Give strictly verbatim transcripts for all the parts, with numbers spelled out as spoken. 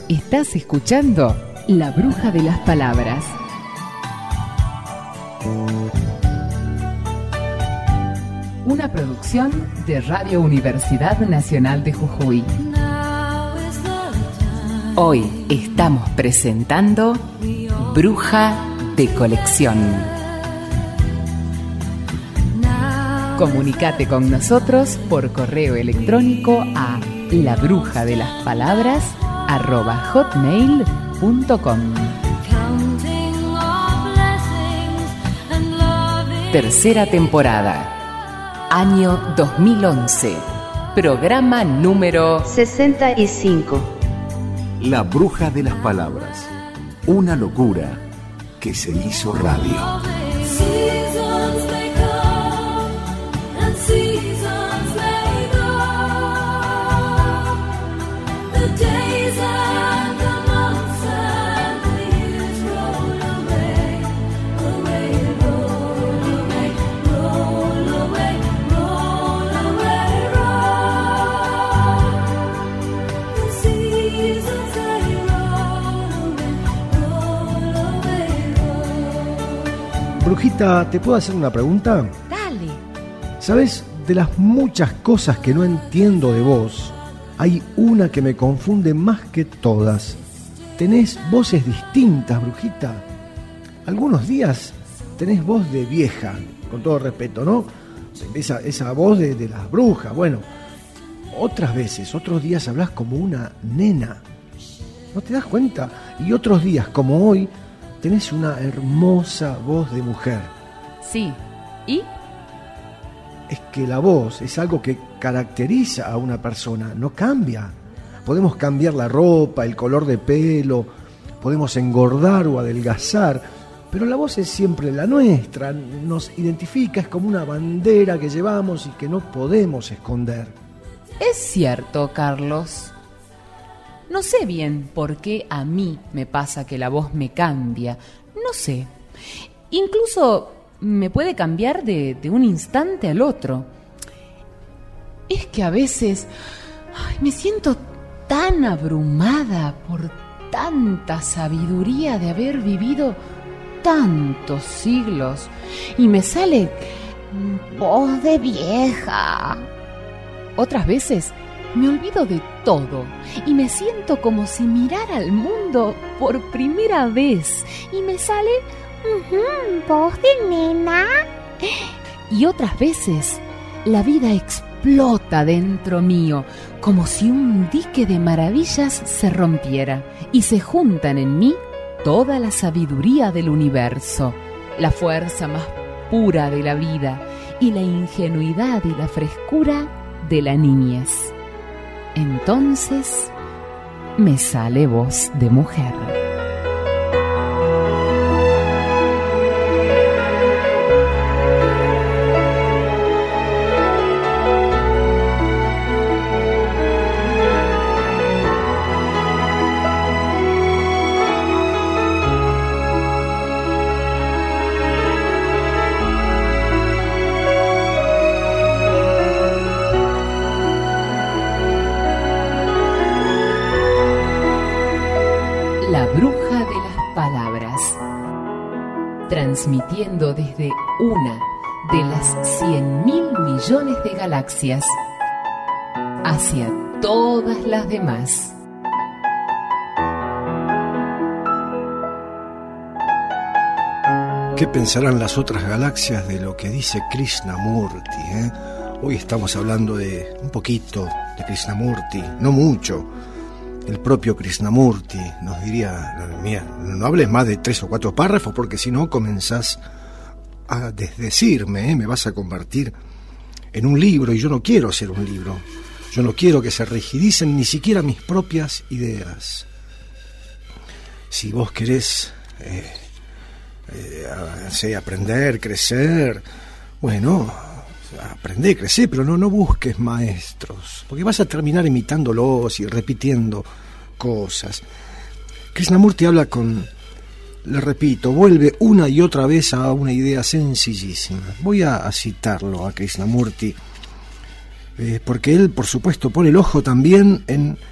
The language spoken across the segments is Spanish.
Estás escuchando La Bruja de las Palabras. Una producción de Radio Universidad Nacional de Jujuy. Hoy estamos presentando Bruja de Colección. Comunicate con nosotros por correo electrónico a labrujadelaspalabras arroba hotmail punto com. Tercera temporada, año dos mil once, programa número sesenta y cinco. La Bruja de las Palabras, una locura que se hizo radio. Brujita, ¿te puedo hacer una pregunta? Dale. ¿Sabes? De las muchas cosas que no entiendo de vos, hay una que me confunde más que todas. Tenés voces distintas, Brujita. Algunos días tenés voz de vieja, con todo respeto, ¿no? Esa, esa voz de, de las brujas. Bueno, otras veces, otros días hablás como una nena. ¿No te das cuenta? Y otros días, como hoy, tenés una hermosa voz de mujer. Sí. ¿Y? Es que la voz es algo que caracteriza a una persona, no cambia. Podemos cambiar la ropa, el color de pelo, podemos engordar o adelgazar, pero la voz es siempre la nuestra, nos identifica, es como una bandera que llevamos y que no podemos esconder. Es cierto, Carlos. No sé bien por qué a mí me pasa que la voz me cambia. No sé. Incluso me puede cambiar de, de un instante al otro. Es que a veces ay, me siento tan abrumada por tanta sabiduría de haber vivido tantos siglos y me sale voz de vieja. Otras veces me olvido de todo y me siento como si mirara al mundo por primera vez y me sale uh-huh, voz de nena. Y otras veces la vida explota dentro mío como si un dique de maravillas se rompiera y se juntan en mí toda la sabiduría del universo, la fuerza más pura de la vida y la ingenuidad y la frescura de la niñez. Entonces me sale voz de mujer. La Bruja de las Palabras, transmitiendo desde una de las cien mil millones de galaxias hacia todas las demás. ¿Qué pensarán las otras galaxias de lo que dice Krishnamurti? ¿eh? Hoy estamos hablando de un poquito de Krishnamurti, no mucho. El propio Krishnamurti nos diría, mira, no hables más de tres o cuatro párrafos porque si no comenzás a desdecirme, ¿eh? Me vas a convertir en un libro y yo no quiero ser un libro. Yo no quiero que se rigidicen ni siquiera mis propias ideas. Si vos querés eh, eh, sé, aprender, crecer, bueno, aprendé, crecer, pero no, no busques maestros, porque vas a terminar imitándolos y repitiendo cosas. Krishnamurti habla con, le repito, vuelve una y otra vez a una idea sencillísima. Voy a, a citarlo a Krishnamurti, eh, porque él, por supuesto, pone el ojo también en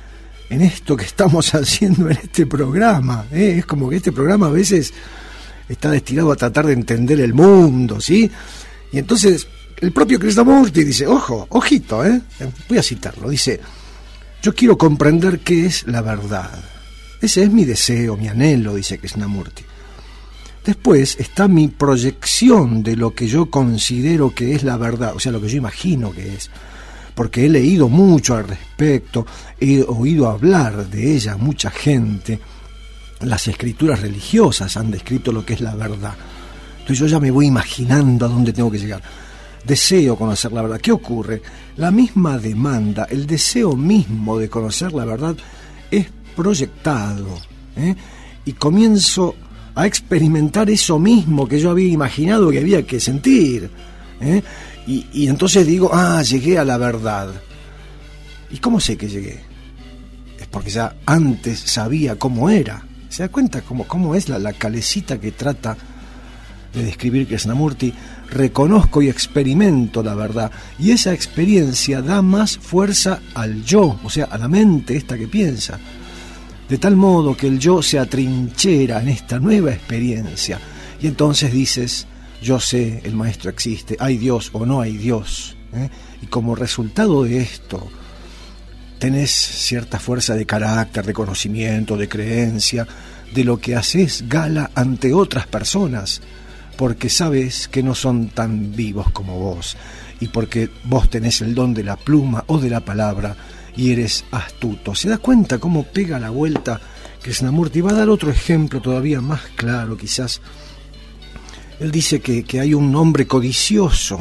en esto que estamos haciendo en este programa, ¿eh? Es como que este programa a veces está destinado a tratar de entender el mundo, ¿sí? Y entonces el propio Krishnamurti dice, ojo, ojito, ¿eh? Voy a citarlo, dice, yo quiero comprender qué es la verdad. Ese es mi deseo, mi anhelo, dice Krishnamurti. Después está mi proyección de lo que yo considero que es la verdad, o sea, lo que yo imagino que es, porque he leído mucho al respecto, he oído hablar de ella a mucha gente, las escrituras religiosas han descrito lo que es la verdad. Entonces yo ya me voy imaginando a dónde tengo que llegar. Deseo conocer la verdad. ¿Qué ocurre? La misma demanda, el deseo mismo de conocer la verdad es proyectado, ¿eh? Y comienzo a experimentar eso mismo que yo había imaginado que había que sentir, ¿eh? y, y entonces digo, ah, llegué a la verdad. ¿Y cómo sé que llegué? Es porque ya antes sabía cómo era. ¿Se da cuenta cómo, cómo es la, la calecita que trata de describir Krishnamurti? Reconozco y experimento la verdad, y esa experiencia da más fuerza al yo, o sea, a la mente esta que piensa, de tal modo que el yo se atrinchera en esta nueva experiencia, y entonces dices, yo sé, el maestro existe, hay Dios o no hay Dios, ¿eh? Y como resultado de esto tenés cierta fuerza de carácter, de conocimiento, de creencia, de lo que haces gala ante otras personas, porque sabes que no son tan vivos como vos, y porque vos tenés el don de la pluma o de la palabra, y eres astuto. ¿Se da cuenta cómo pega la vuelta Krishnamurti? Va a dar otro ejemplo todavía más claro, quizás. Él dice que, que hay un hombre codicioso,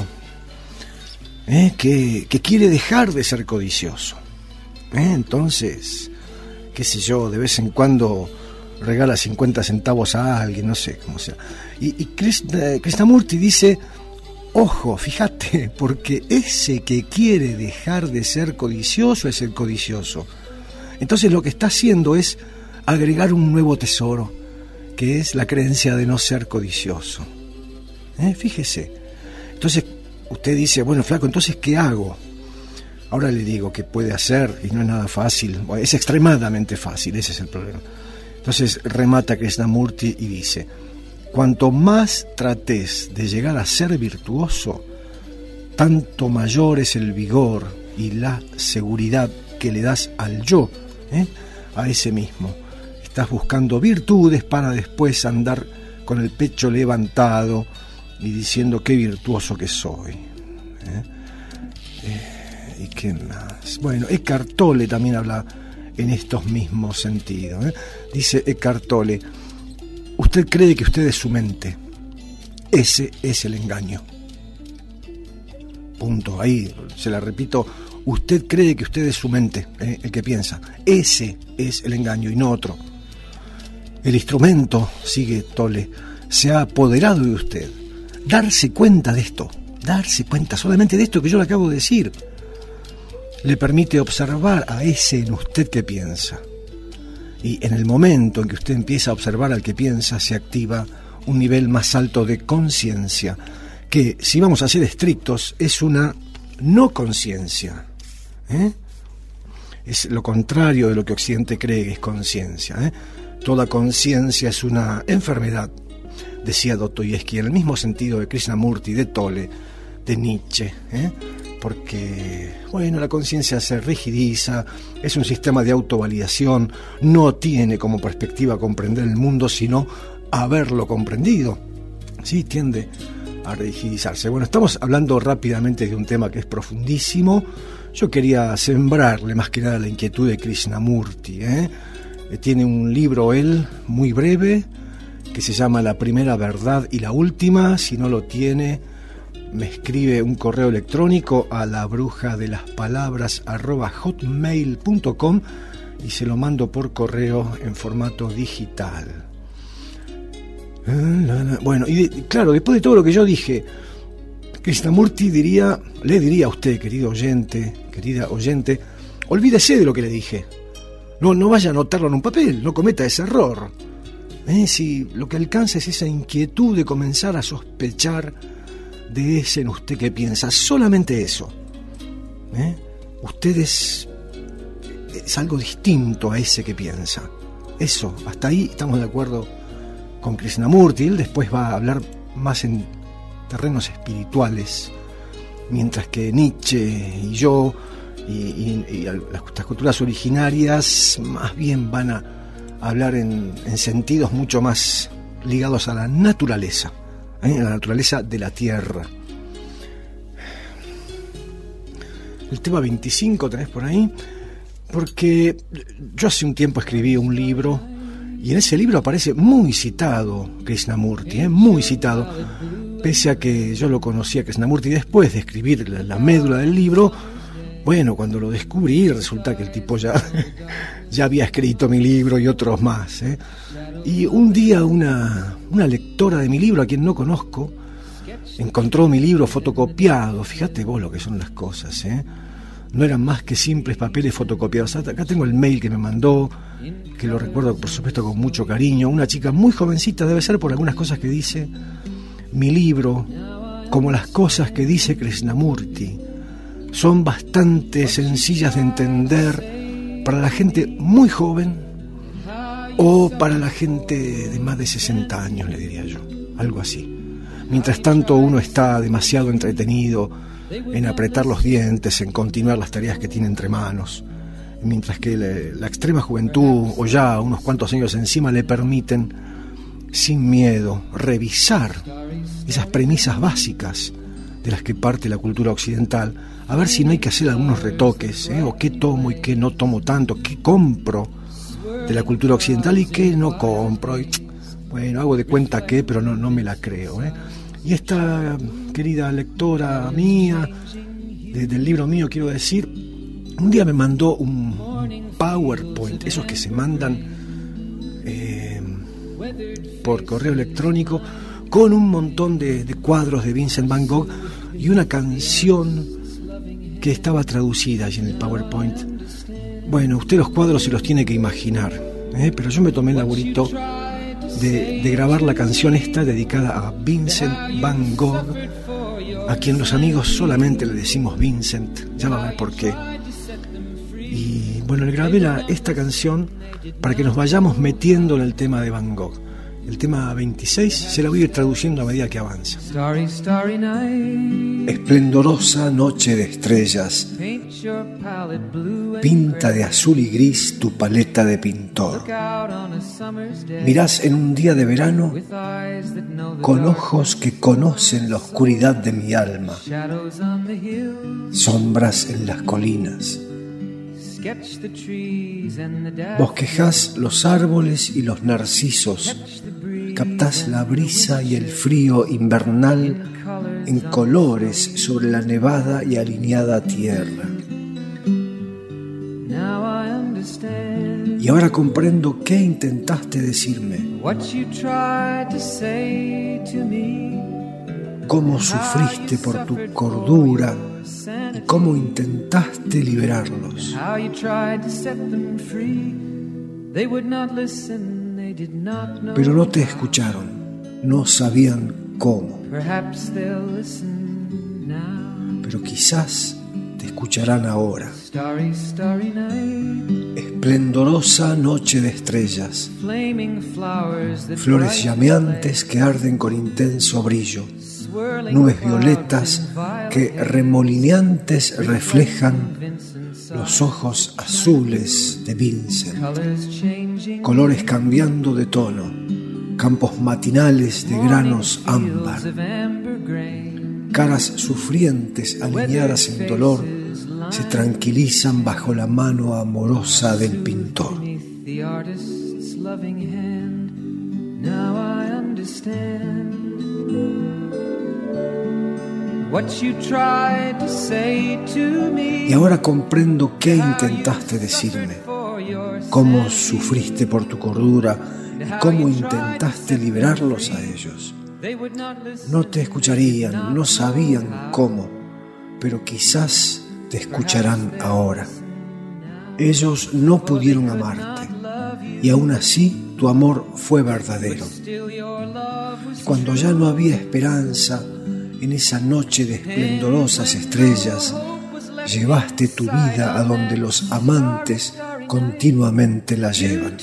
¿eh? que, que quiere dejar de ser codicioso. ¿Eh? Entonces, qué sé yo, de vez en cuando regala cincuenta centavos a alguien, no sé cómo sea. Y, y Krishna, Krishnamurti dice, ojo, fíjate, porque ese que quiere dejar de ser codicioso es el codicioso. Entonces lo que está haciendo es agregar un nuevo tesoro, que es la creencia de no ser codicioso. ¿Eh? Fíjese. Entonces usted dice, bueno, flaco, entonces ¿qué hago? Ahora le digo que puede hacer, y no es nada fácil, es extremadamente fácil, ese es el problema. Entonces remata Krishnamurti y dice, cuanto más trates de llegar a ser virtuoso, tanto mayor es el vigor y la seguridad que le das al yo, ¿eh? a ese mismo. Estás buscando virtudes para después andar con el pecho levantado y diciendo qué virtuoso que soy. ¿eh? Eh, ¿Y qué más? Bueno, Eckhart Tolle también habla en estos mismos sentidos. ¿eh? Dice Eckhart Tolle, usted cree que usted es su mente. Ese es el engaño. Punto. Ahí se la repito. Usted cree que usted es su mente, ¿eh? el que piensa. Ese es el engaño y no otro. El instrumento, sigue Tolle, se ha apoderado de usted. Darse cuenta de esto, darse cuenta solamente de esto que yo le acabo de decir, le permite observar a ese en usted que piensa. Y en el momento en que usted empieza a observar al que piensa, se activa un nivel más alto de conciencia, que, si vamos a ser estrictos, es una no conciencia. ¿eh? Es lo contrario de lo que Occidente cree que es conciencia. ¿eh? Toda conciencia es una enfermedad, decía Dostoyevsky, en el mismo sentido de Krishnamurti, de Tolle, de Nietzsche. ¿eh? Porque, bueno, la conciencia se rigidiza, es un sistema de autovalidación, no tiene como perspectiva comprender el mundo, sino haberlo comprendido. Sí, tiende a rigidizarse. Bueno, estamos hablando rápidamente de un tema que es profundísimo. Yo quería sembrarle más que nada la inquietud de Krishnamurti. ¿eh? Tiene un libro él, muy breve, que se llama La Primera Verdad y la Última. Si no lo tiene, me escribe un correo electrónico a la bruja de las palabras arroba hotmail punto com y se lo mando por correo en formato digital. Bueno, y de, claro, después de todo lo que yo dije, Krishnamurti diría, le diría a usted, querido oyente, querida oyente, olvídese de lo que le dije. No, no vaya a anotarlo en un papel, no cometa ese error. ¿Eh? Si lo que alcanza es esa inquietud de comenzar a sospechar de ese en usted que piensa, solamente eso. ¿Eh? Usted es, es algo distinto a ese que piensa. Eso, hasta ahí estamos de acuerdo con Krishnamurti. Él después va a hablar más en terrenos espirituales, mientras que Nietzsche y yo y, y, y las culturas originarias más bien van a hablar en, en sentidos mucho más ligados a la naturaleza, ¿eh? A la naturaleza de la tierra. El tema veinticinco tenés por ahí, porque yo hace un tiempo escribí un libro y en ese libro aparece muy citado Krishnamurti, ¿eh? muy citado, pese a que yo lo conocía Krishnamurti después de escribir la, la médula del libro. Bueno, cuando lo descubrí resulta que el tipo ya, ya había escrito mi libro y otros más, ¿eh? Y un día una, una lectora de mi libro, a quien no conozco, encontró mi libro fotocopiado. Fíjate vos lo que son las cosas, ¿eh? No eran más que simples papeles fotocopiados. Acá tengo el mail que me mandó, que lo recuerdo por supuesto con mucho cariño. Una chica muy jovencita, debe ser por algunas cosas que dice. Mi libro, como las cosas que dice Krishnamurti, son bastante sencillas de entender para la gente muy joven o para la gente de más de sesenta años, le diría yo, algo así. Mientras tanto uno está demasiado entretenido en apretar los dientes, en continuar las tareas que tiene entre manos, mientras que la, la extrema juventud o ya unos cuantos años encima le permiten sin miedo revisar esas premisas básicas de las que parte la cultura occidental, a ver si no hay que hacer algunos retoques, ¿eh? O qué tomo y qué no tomo tanto, qué compro de la cultura occidental y qué no compro. Y, bueno, hago de cuenta que, pero no, no me la creo, ¿eh? Y esta querida lectora mía, de, del libro mío quiero decir, un día me mandó un, un PowerPoint, esos que se mandan eh, por correo electrónico, con un montón de, de cuadros de Vincent Van Gogh y una canción que estaba traducida allí en el PowerPoint. Bueno, usted los cuadros se los tiene que imaginar, ¿eh? Pero yo me tomé el laburito de, de grabar la canción esta dedicada a Vincent Van Gogh, a quien los amigos solamente le decimos Vincent, ya va a ver por qué. Y bueno, le grabé la, esta canción para que nos vayamos metiendo en el tema de Van Gogh. El tema veintiséis se la voy a ir traduciendo a medida que avanza. Starry, starry night. Esplendorosa noche de estrellas, pinta de azul y gris tu paleta de pintor. Mirás en un día de verano con ojos que conocen la oscuridad de mi alma, sombras en las colinas. Bosquejás los árboles y los narcisos, captás la brisa y el frío invernal en colores sobre la nevada y alineada tierra. Y ahora comprendo qué intentaste decirme, cómo sufriste por tu cordura y cómo intentaste liberarlos. Pero no te escucharon, no sabían cómo. Pero quizás te escucharán ahora. Esplendorosa noche de estrellas, flores llameantes que arden con intenso brillo, nubes violetas que remolineantes reflejan los ojos azules de Vincent, colores cambiando de tono, campos matinales de granos ámbar, caras sufrientes alineadas en dolor se tranquilizan bajo la mano amorosa del pintor. Y ahora comprendo qué intentaste decirme, cómo sufriste por tu cordura y cómo intentaste liberarlos a ellos. No te escucharían, no sabían cómo, pero quizás te escucharán ahora. Ellos no pudieron amarte y aún así tu amor fue verdadero. Cuando ya no había esperanza en esa noche de esplendorosas estrellas, llevaste tu vida a donde los amantes continuamente la llevan.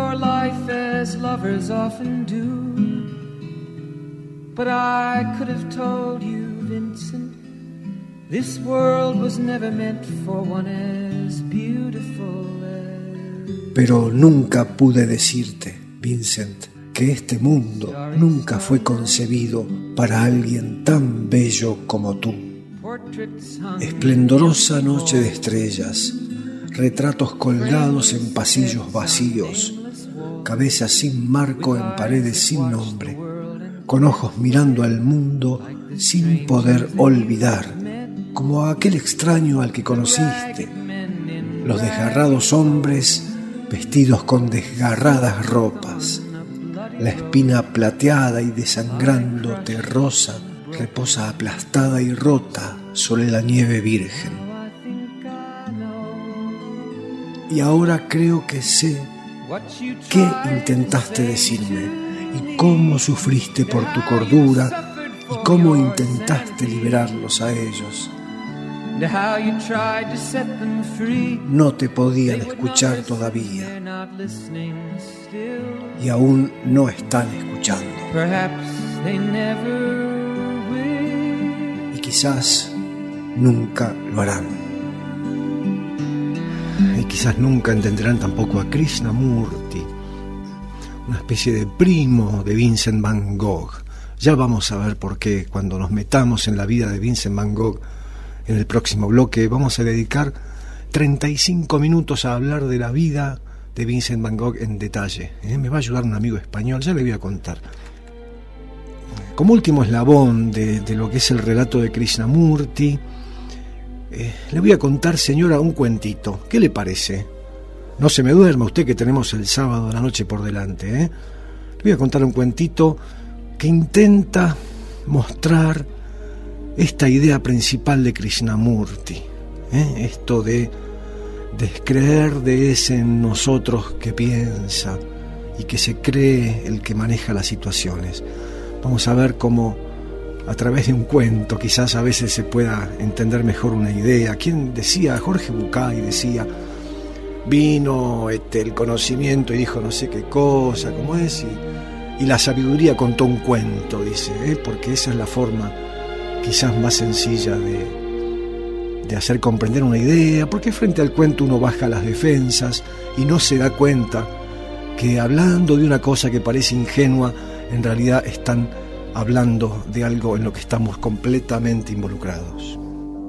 But I could have told you, Vincent, this world was never meant for one as beautiful as... Pero nunca pude decirte, Vincent, que este mundo nunca fue concebido para alguien tan bello como tú. Esplendorosa noche de estrellas, retratos colgados en pasillos vacíos, cabezas sin marco en paredes sin nombre, con ojos mirando al mundo sin poder olvidar, como a aquel extraño al que conociste, los desgarrados hombres vestidos con desgarradas ropas, la espina plateada y desangrándote rosa reposa aplastada y rota sobre la nieve virgen. Y ahora creo que sé qué intentaste decirme, y cómo sufriste por tu cordura, y cómo intentaste liberarlos a ellos. No te podían escuchar todavía, y aún no están escuchando. Y quizás nunca lo harán. Y quizás nunca entenderán tampoco a Krishnamurti, una especie de primo de Vincent van Gogh. Ya vamos a ver por qué. Cuando nos metamos en la vida de Vincent van Gogh en el próximo bloque, vamos a dedicar treinta y cinco minutos a hablar de la vida de Vincent van Gogh en detalle. ¿Eh? Me va a ayudar un amigo español, ya le voy a contar. Como último eslabón de, de lo que es el relato de Krishnamurti, eh, le voy a contar, señora, un cuentito. ¿Qué le parece? No se me duerma usted, que tenemos el sábado de la noche por delante, ¿eh? Le voy a contar un cuentito que intenta mostrar esta idea principal de Krishnamurti, ¿eh? Esto de descreer de ese en nosotros que piensa y que se cree el que maneja las situaciones. Vamos a ver cómo a través de un cuento quizás a veces se pueda entender mejor una idea. ¿Quién decía? Jorge Bucay decía: vino este, el conocimiento y dijo no sé qué cosa, cómo es, y, y la sabiduría contó un cuento, dice, ¿eh? Porque esa es la forma quizás más sencilla de, de hacer comprender una idea, porque frente al cuento uno baja las defensas y no se da cuenta que hablando de una cosa que parece ingenua, en realidad están hablando de algo en lo que estamos completamente involucrados.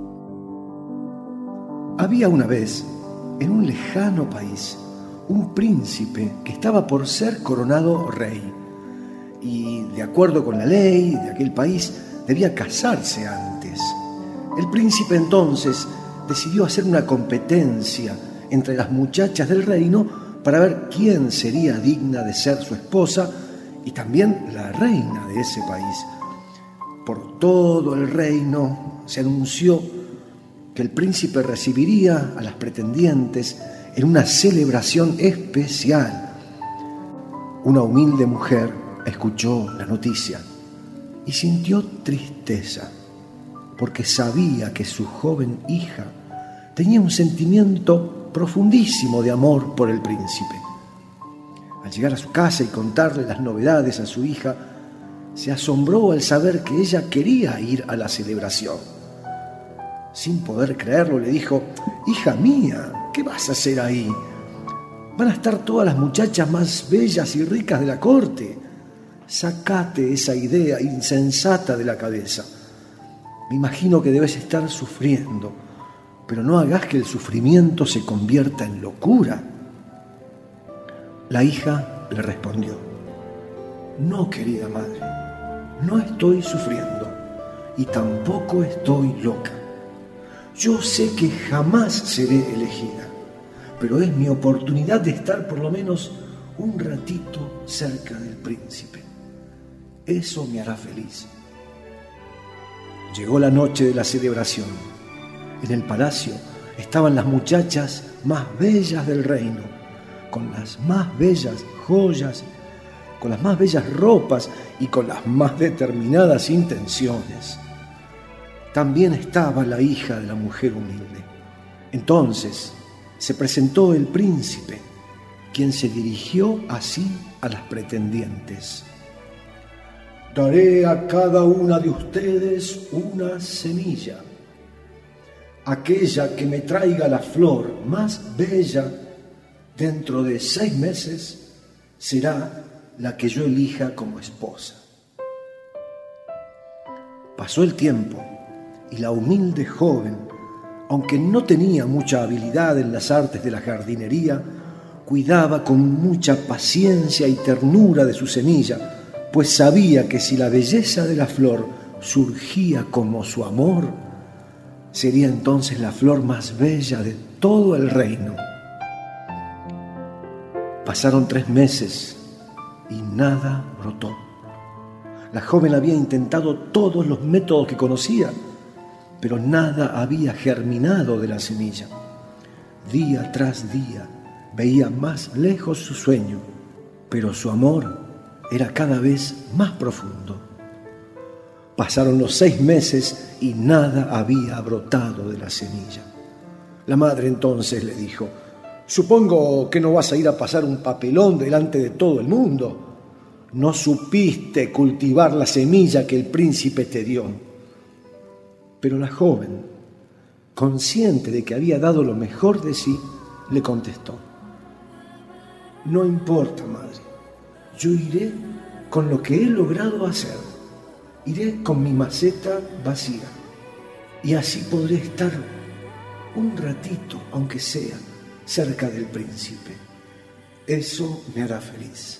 Había una vez, en un lejano país, un príncipe que estaba por ser coronado rey, y de acuerdo con la ley de aquel país debía casarse antes. El príncipe entonces decidió hacer una competencia entre las muchachas del reino para ver quién sería digna de ser su esposa y también la reina de ese país. Por todo el reino se anunció que el príncipe recibiría a las pretendientes en una celebración especial. Una humilde mujer escuchó la noticia y sintió tristeza, porque sabía que su joven hija tenía un sentimiento profundísimo de amor por el príncipe. Al llegar a su casa y contarle las novedades a su hija, se asombró al saber que ella quería ir a la celebración. Sin poder creerlo, le dijo: hija mía, ¿qué vas a hacer ahí? Van a estar todas las muchachas más bellas y ricas de la corte. Sacate esa idea insensata de la cabeza. Me imagino que debes estar sufriendo, pero no hagas que el sufrimiento se convierta en locura. La hija le respondió: no, querida madre, no estoy sufriendo y tampoco estoy loca. Yo sé que jamás seré elegida, pero es mi oportunidad de estar por lo menos un ratito cerca del príncipe. Eso me hará feliz. Llegó la noche de la celebración. En el palacio estaban las muchachas más bellas del reino, con las más bellas joyas, con las más bellas ropas y con las más determinadas intenciones. también estaba la hija de la mujer humilde. Entonces se presentó el príncipe, quien se dirigió así a las pretendientes: daré a cada una de ustedes una semilla. Aquella que me traiga la flor más bella dentro de seis meses será la que yo elija como esposa. Pasó el tiempo y la humilde joven, aunque no tenía mucha habilidad en las artes de la jardinería, cuidaba con mucha paciencia y ternura de su semilla, pues sabía que si la belleza de la flor surgía como su amor, sería entonces la flor más bella de todo el reino. Pasaron tres meses y nada brotó. La joven había intentado todos los métodos que conocía, pero nada había germinado de la semilla. Día tras día veía más lejos su sueño, pero su amor era cada vez más profundo. Pasaron los seis meses y nada había brotado de la semilla. La madre entonces le dijo: supongo que no vas a ir a pasar un papelón delante de todo el mundo. No supiste cultivar la semilla que el príncipe te dio. Pero la joven, consciente de que había dado lo mejor de sí, le contestó: no importa, madre, yo iré con lo que he logrado hacer. Iré con mi maceta vacía y así podré estar un ratito, aunque sea, cerca del príncipe. Eso me hará feliz.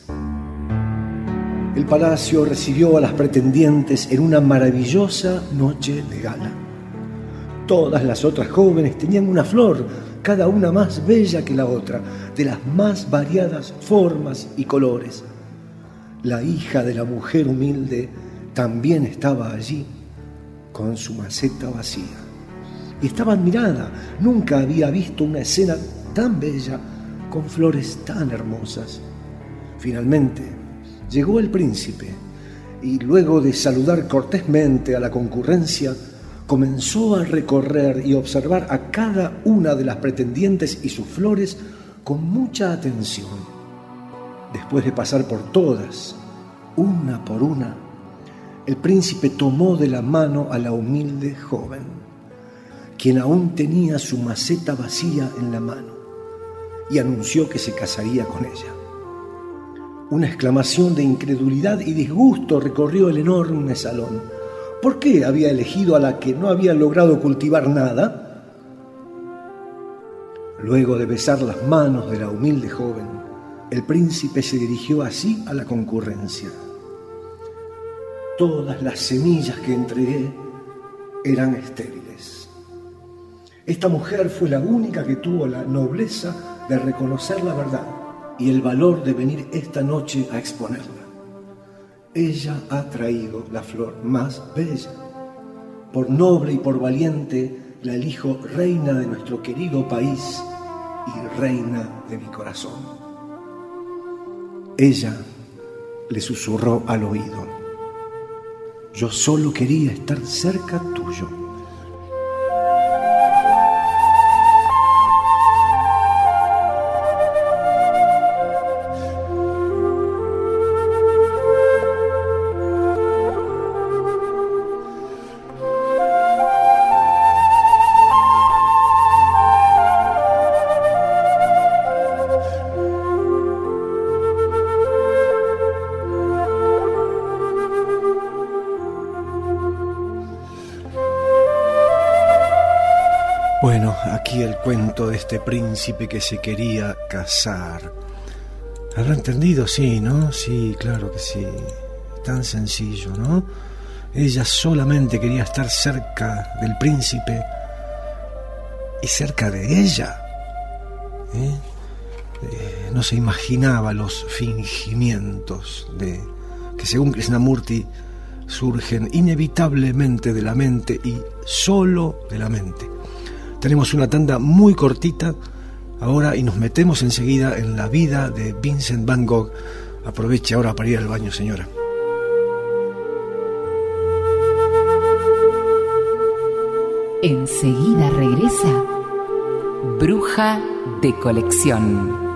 El palacio recibió a las pretendientes en una maravillosa noche de gala. Todas las otras jóvenes tenían una flor, cada una más bella que la otra, de las más variadas formas y colores. La hija de la mujer humilde también estaba allí, con su maceta vacía. Y estaba admirada. Nunca había visto una escena tan bella, con flores tan hermosas. Finalmente llegó el príncipe y luego de saludar cortésmente a la concurrencia, comenzó a recorrer y observar a cada una de las pretendientes y sus flores con mucha atención. Después de pasar por todas, una por una, el príncipe tomó de la mano a la humilde joven, quien aún tenía su maceta vacía en la mano, y anunció que se casaría con ella. Una exclamación de incredulidad y disgusto recorrió el enorme salón. ¿Por qué había elegido a la que no había logrado cultivar nada? Luego de besar las manos de la humilde joven, el príncipe se dirigió así a la concurrencia: todas las semillas que entregué eran estériles. Esta mujer fue la única que tuvo la nobleza de reconocer la verdad y el valor de venir esta noche a exponerla. Ella ha traído la flor más bella. Por noble y por valiente la elijo reina de nuestro querido país y reina de mi corazón. Ella le susurró al oído: yo solo quería estar cerca tuyo. Bueno, aquí el cuento de este príncipe que se quería casar. ¿Habrá entendido? Sí, ¿no? Sí, claro que sí. Tan sencillo, ¿no? Ella solamente quería estar cerca del príncipe y cerca de ella. ¿Eh? Eh, no se imaginaba los fingimientos de que, según Krishnamurti, surgen inevitablemente de la mente y solo de la mente. Tenemos una tanda muy cortita ahora y nos metemos enseguida en la vida de Vincent Van Gogh. Aproveche ahora para ir al baño, señora. Enseguida regresa Bruja de Colección.